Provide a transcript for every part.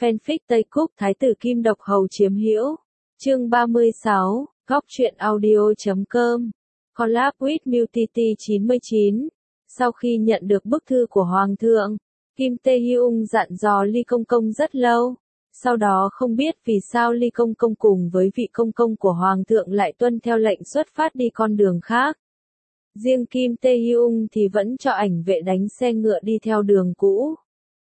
Fanfic Tây Cúc Thái tử Kim Độc Hầu chiếm hữu. Chương 36, Góc truyện audio.com. Collab with Multity 99. Sau khi nhận được bức thư của Hoàng thượng, Kim Tae Hyung dặn dò Ly Công Công rất lâu. Sau đó không biết vì sao Ly Công Công cùng với vị công công của Hoàng thượng lại tuân theo lệnh xuất phát đi con đường khác. Riêng Kim Tae Hyung thì vẫn cho ảnh vệ đánh xe ngựa đi theo đường cũ.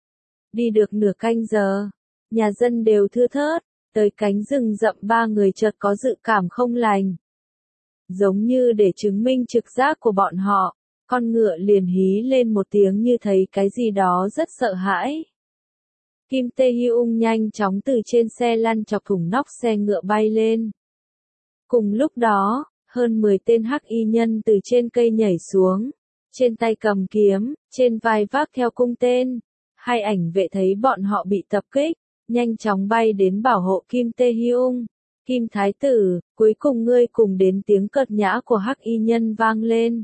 Đi được nửa canh giờ, nhà dân đều thưa thớt, tới cánh rừng rậm ba người chợt có dự cảm không lành. Giống như để chứng minh trực giác của bọn họ, con ngựa liền hí lên một tiếng như thấy cái gì đó rất sợ hãi. Kim Tae Hyung nhanh chóng từ trên xe lăn chọc thủng nóc xe ngựa bay lên. Cùng lúc đó, hơn 10 tên hắc y nhân từ trên cây nhảy xuống, trên tay cầm kiếm, trên vai vác theo cung tên. Hai ảnh vệ thấy bọn họ bị tập kích, nhanh chóng bay đến bảo hộ Kim Tae Hyung. Kim Thái tử, cuối cùng ngươi cùng đến tiếng cợt nhã của hắc y nhân vang lên.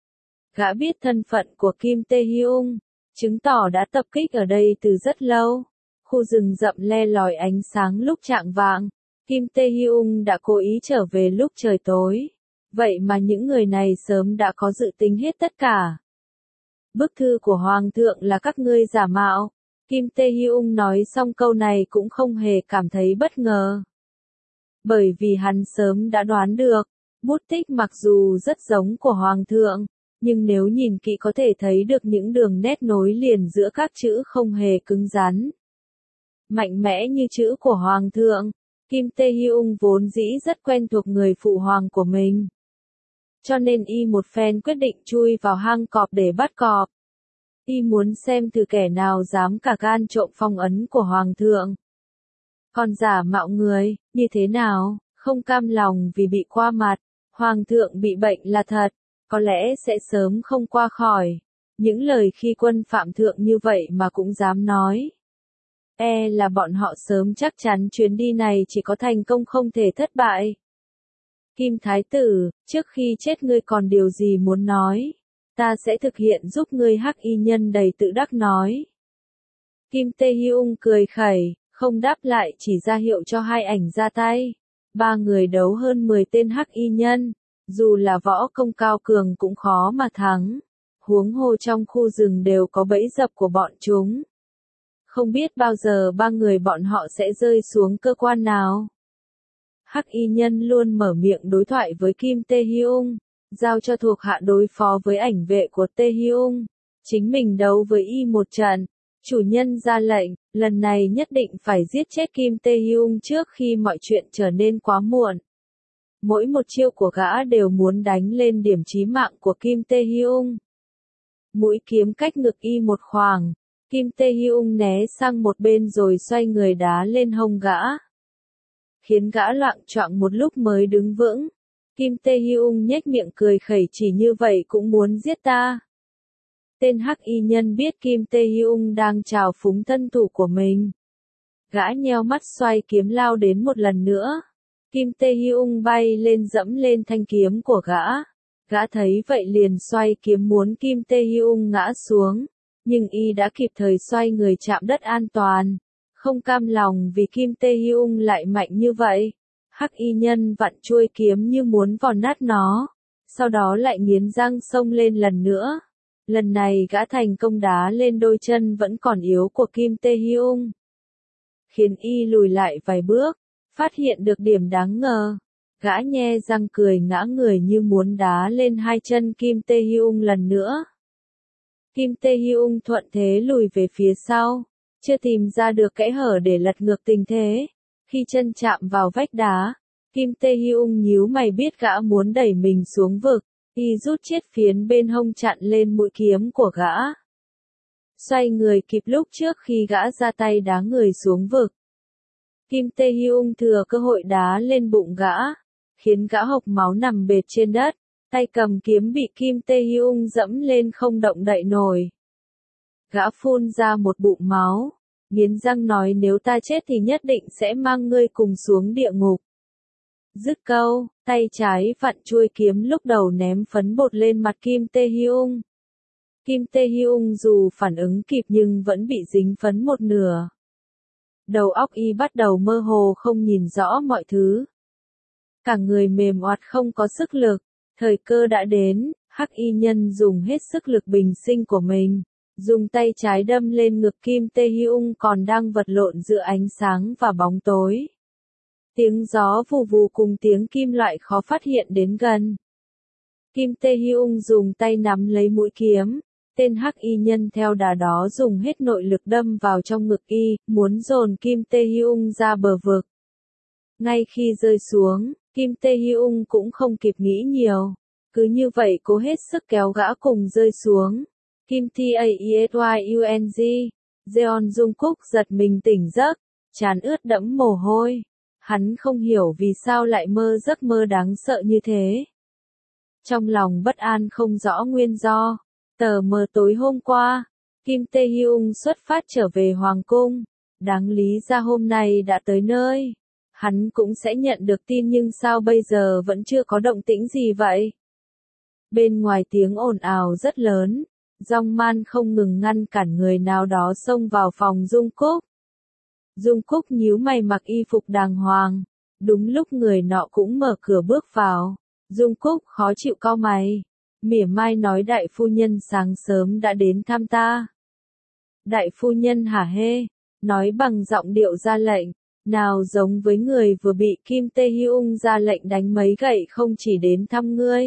Gã biết thân phận của Kim Tae Hyung, chứng tỏ đã tập kích ở đây từ rất lâu. Khu rừng rậm le lói ánh sáng lúc chạng vạng, Kim Tae Hyung đã cố ý trở về lúc trời tối. Vậy mà những người này sớm đã có dự tính hết tất cả. Bức thư của Hoàng thượng là các ngươi giả mạo. Kim Tae Hyung nói xong câu này cũng không hề cảm thấy bất ngờ. Bởi vì hắn sớm đã đoán được, bút tích mặc dù rất giống của Hoàng thượng, nhưng nếu nhìn kỹ có thể thấy được những đường nét nối liền giữa các chữ không hề cứng rắn. Mạnh mẽ như chữ của Hoàng thượng, Kim Tae Hyung vốn dĩ rất quen thuộc người phụ hoàng của mình. Cho nên y một phen quyết định chui vào hang cọp để bắt cọp. Y muốn xem thử kẻ nào dám cả gan trộm phong ấn của Hoàng thượng. Còn giả mạo người, như thế nào, không cam lòng vì bị qua mặt, Hoàng thượng bị bệnh là thật, có lẽ sẽ sớm không qua khỏi. Những lời khi quân phạm thượng như vậy mà cũng dám nói. Là bọn họ sớm chắc chắn chuyến đi này chỉ có thành công không thể thất bại. Kim Thái tử, trước khi chết ngươi còn điều gì muốn nói? Ta sẽ thực hiện giúp ngươi, hắc y nhân đầy tự đắc nói. Kim Tae Hyung cười khẩy, không đáp lại, chỉ ra hiệu cho hai ảnh ra tay. Ba người đấu hơn 10 tên hắc y nhân, dù là võ công cao cường cũng khó mà thắng. Huống hồ trong khu rừng đều có bẫy dập của bọn chúng. Không biết bao giờ ba người bọn họ sẽ rơi xuống cơ quan nào. Hắc y nhân luôn mở miệng đối thoại với Kim Tae Hyung, giao cho thuộc hạ đối phó với ảnh vệ của Tae Hyung. Chính mình đấu với y một trận. Chủ nhân ra lệnh, lần này nhất định phải giết chết Kim Tae Hyung trước khi mọi chuyện trở nên quá muộn. Mỗi một chiêu của gã đều muốn đánh lên điểm chí mạng của Kim Tae Hyung. Mũi kiếm cách ngực y một khoảng, Kim Tae Hyung né sang một bên rồi xoay người đá lên hông gã. Khiến gã loạng choạng một lúc mới đứng vững. Kim Tae Hyung nhếch miệng cười khẩy, chỉ như vậy cũng muốn giết ta. Tên hắc y nhân biết Kim Tae Hyung đang trào phúng thân thủ của mình. Gã nheo mắt xoay kiếm lao đến một lần nữa. Kim Tae Hyung bay lên dẫm lên thanh kiếm của gã. Gã thấy vậy liền xoay kiếm muốn Kim Tae Hyung ngã xuống. Nhưng y đã kịp thời xoay người chạm đất an toàn. Không cam lòng vì Kim Tae Hyung lại mạnh như vậy. Hắc y nhân vặn chuôi kiếm như muốn vò nát nó. Sau đó lại nghiến răng xông lên lần nữa. Lần này gã thành công đá lên đôi chân vẫn còn yếu của Kim Tae Hyung. Khiến y lùi lại vài bước, phát hiện được điểm đáng ngờ. Gã nhe răng cười ngã người như muốn đá lên hai chân Kim Tae Hyung lần nữa. Kim Tae Hyung thuận thế lùi về phía sau, chưa tìm ra được kẽ hở để lật ngược tình thế. Khi chân chạm vào vách đá, Kim Tae Hyung nhíu mày biết gã muốn đẩy mình xuống vực. Y rút chiếc phiến bên hông chặn lên mũi kiếm của gã. Xoay người kịp lúc trước khi gã ra tay đá người xuống vực. Kim Tae Hyung thừa cơ hội đá lên bụng gã, khiến gã hộc máu nằm bệt trên đất, tay cầm kiếm bị Kim Tae Hyung dẫm lên không động đậy nổi. Gã phun ra một bụng máu, nghiến răng nói nếu ta chết thì nhất định sẽ mang ngươi cùng xuống địa ngục. Dứt câu, tay trái vặn chuôi kiếm lúc đầu ném phấn bột lên mặt Kim Tae Hyung. Kim Tae Hyung dù phản ứng kịp nhưng vẫn bị dính phấn một nửa. đầu óc y bắt đầu mơ hồ không nhìn rõ mọi thứ. Cả người mềm oặt không có sức lực, thời cơ đã đến, Hắc y nhân dùng hết sức lực bình sinh của mình, dùng tay trái đâm lên ngực Kim Tae-hyung còn đang vật lộn giữa ánh sáng và bóng tối. Tiếng gió vù vù cùng tiếng kim loại khó phát hiện đến gần. Kim Tae-hyung dùng tay nắm lấy mũi kiếm, tên Hắc y nhân theo đà đó dùng hết nội lực đâm vào trong ngực y, muốn dồn Kim Tae-hyung ra bờ vực. Ngay khi rơi xuống, Kim Tae-hyung cũng không kịp nghĩ nhiều, cứ như vậy cố hết sức kéo gã cùng rơi xuống. Kim Taesyung, Jeon Jungkook giật mình tỉnh giấc, trán ướt đẫm mồ hôi. Hắn không hiểu vì sao lại mơ giấc mơ đáng sợ như thế. Trong lòng bất an không rõ nguyên do, tờ mờ tối hôm qua, Kim Tae-hyung xuất phát trở về Hoàng cung, đáng lý ra hôm nay đã tới nơi. Hắn cũng sẽ nhận được tin nhưng sao bây giờ vẫn chưa có động tĩnh gì vậy? Bên ngoài tiếng ồn ào rất lớn, Jong Man không ngừng ngăn cản người nào đó xông vào phòng Jungkook. Jungkook nhíu mày mặc y phục đàng hoàng, đúng lúc người nọ cũng mở cửa bước vào. Jungkook khó chịu cau mày, mỉa mai nói đại phu nhân sáng sớm đã đến thăm ta. Đại phu nhân hả hê, nói bằng giọng điệu ra lệnh, nào giống với người vừa bị Kim Tae-hyung ra lệnh đánh mấy gậy không chỉ đến thăm ngươi.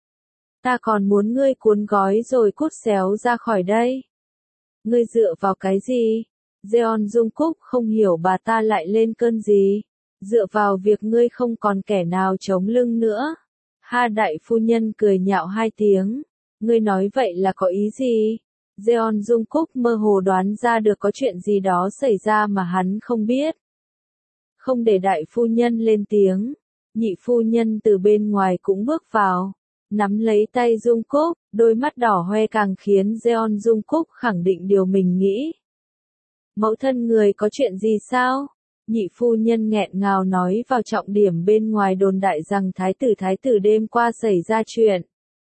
Ta còn muốn ngươi cuốn gói rồi cút xéo ra khỏi đây. Ngươi dựa vào cái gì? Jeon Jungkook không hiểu bà ta lại lên cơn gì. Dựa vào việc ngươi không còn kẻ nào chống lưng nữa. Ha đại phu nhân cười nhạo hai tiếng. Ngươi nói vậy là có ý gì? Jeon Jungkook mơ hồ đoán ra được có chuyện gì đó xảy ra mà hắn không biết. Không để đại phu nhân lên tiếng, nhị phu nhân từ bên ngoài cũng bước vào, nắm lấy tay Jungkook, đôi mắt đỏ hoe càng khiến Jeon Jungkook khẳng định điều mình nghĩ. Mẫu thân người có chuyện gì sao? Nhị phu nhân nghẹn ngào nói vào trọng điểm bên ngoài đồn đại rằng thái tử đêm qua xảy ra chuyện.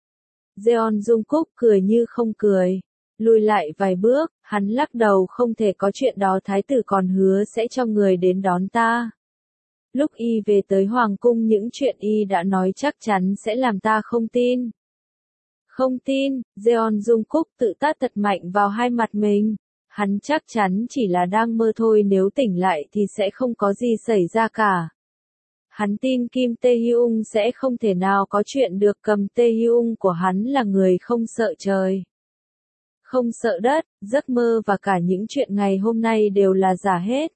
Jeon Jungkook cười như không cười, lùi lại vài bước, hắn lắc đầu không thể có chuyện đó thái tử còn hứa sẽ cho người đến đón ta. Lúc y về tới Hoàng cung những chuyện y đã nói chắc chắn sẽ làm ta không tin. Không tin, Jeon Jungkook tự tát thật mạnh vào hai mặt mình. Hắn chắc chắn chỉ là đang mơ thôi nếu tỉnh lại thì sẽ không có gì xảy ra cả. Hắn tin Kim Tae-hyung sẽ không thể nào có chuyện được cầm Tae-hyung của hắn là người không sợ trời. Không sợ đất, giấc mơ và cả những chuyện ngày hôm nay đều là giả hết.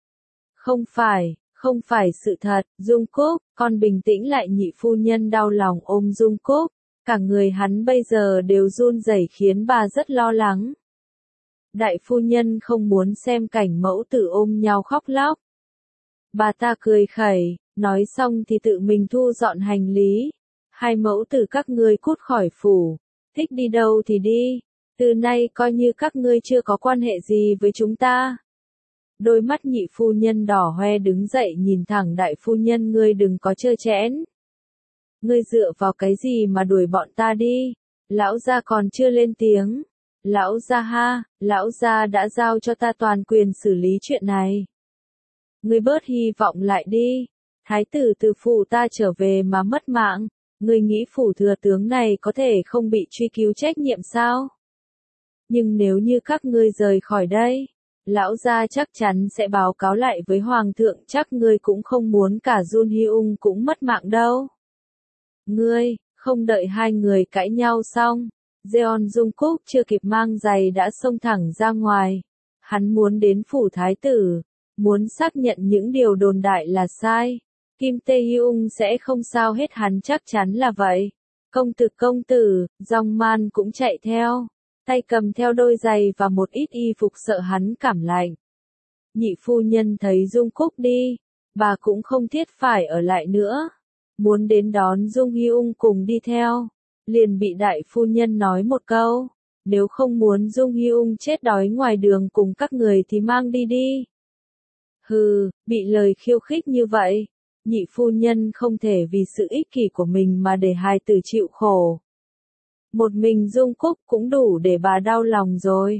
Không phải sự thật, Jungkook, con bình tĩnh lại nhị phu nhân đau lòng ôm Jungkook, cả người hắn bây giờ đều run rẩy khiến bà rất lo lắng. Đại phu nhân không muốn xem cảnh mẫu tử ôm nhau khóc lóc. Bà ta cười khẩy, nói xong thì tự mình thu dọn hành lý. Hai mẫu tử các ngươi cút khỏi phủ, thích đi đâu thì đi, từ nay coi như các ngươi chưa có quan hệ gì với chúng ta. Đôi mắt nhị phu nhân đỏ hoe đứng dậy nhìn thẳng đại phu nhân ngươi đừng có trơ trẽn. Ngươi dựa vào cái gì mà đuổi bọn ta đi? Lão gia còn chưa lên tiếng. Lão gia ha, lão gia đã giao cho ta toàn quyền xử lý chuyện này. Ngươi bớt hy vọng lại đi. Thái tử từ phủ ta trở về mà mất mạng. Ngươi nghĩ phủ thừa tướng này có thể không bị truy cứu trách nhiệm sao? Nhưng nếu như các ngươi rời khỏi đây, lão gia chắc chắn sẽ báo cáo lại với hoàng thượng chắc ngươi cũng không muốn cả Jun Hyung cũng mất mạng đâu. Ngươi, không đợi hai người cãi nhau xong, Jeon Jungkook chưa kịp mang giày đã xông thẳng ra ngoài. Hắn muốn đến phủ thái tử, muốn xác nhận những điều đồn đại là sai. Kim Tae-hyung sẽ không sao hết hắn chắc chắn là vậy. Công tử, Jong Man cũng chạy theo. Tay cầm theo đôi giày và một ít y phục sợ hắn cảm lạnh. Nhị phu nhân thấy Jungkook đi, bà cũng không thiết phải ở lại nữa. Muốn đến đón Jung Hyung cùng đi theo. Liền bị đại phu nhân nói một câu. Nếu không muốn Jung Hyung chết đói ngoài đường cùng các người thì mang đi đi. Hừ, bị lời khiêu khích như vậy. Nhị phu nhân không thể vì sự ích kỷ của mình mà để hài tử chịu khổ. Một mình Jungkook cũng đủ để bà đau lòng rồi.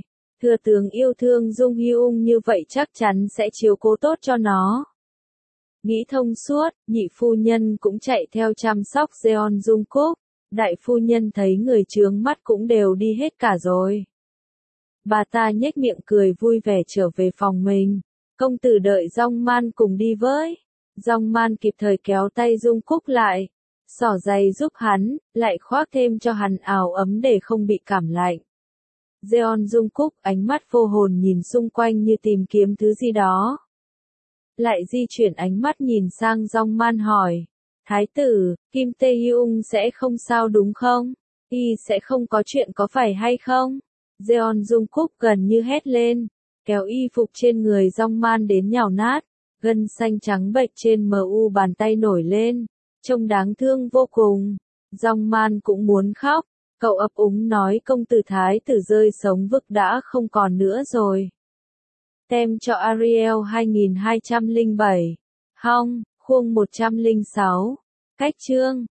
Thừa tướng yêu thương Dung Hyung như vậy chắc chắn sẽ chiếu cố tốt cho nó. Nghĩ thông suốt, nhị phu nhân cũng chạy theo chăm sóc Jeon Jungkook. Đại phu nhân thấy người chướng mắt cũng đều đi hết cả rồi. Bà ta nhếch miệng cười vui vẻ trở về phòng mình. Công tử đợi Jong Man cùng đi với. Jong Man kịp thời kéo tay Jungkook lại. Xỏ giày giúp hắn, lại khoác thêm cho hắn áo ấm để không bị cảm lạnh. Jeon Jungkook ánh mắt vô hồn nhìn xung quanh như tìm kiếm thứ gì đó. Lại di chuyển ánh mắt nhìn sang Jong Man hỏi. Thái tử, Kim Tae Hyung sẽ không sao đúng không? Y sẽ không có chuyện có phải hay không? Jeon Jungkook gần như hét lên, kéo y phục trên người Jong Man đến nhào nát, gân xanh trắng bệch trên mu bàn tay nổi lên, trông đáng thương vô cùng. Jong Man cũng muốn khóc, cậu ấp úng nói công tử thái tử rơi sống vực đã không còn nữa rồi. Tem cho Ariel 2207. Hong, khuông 106. Cách chương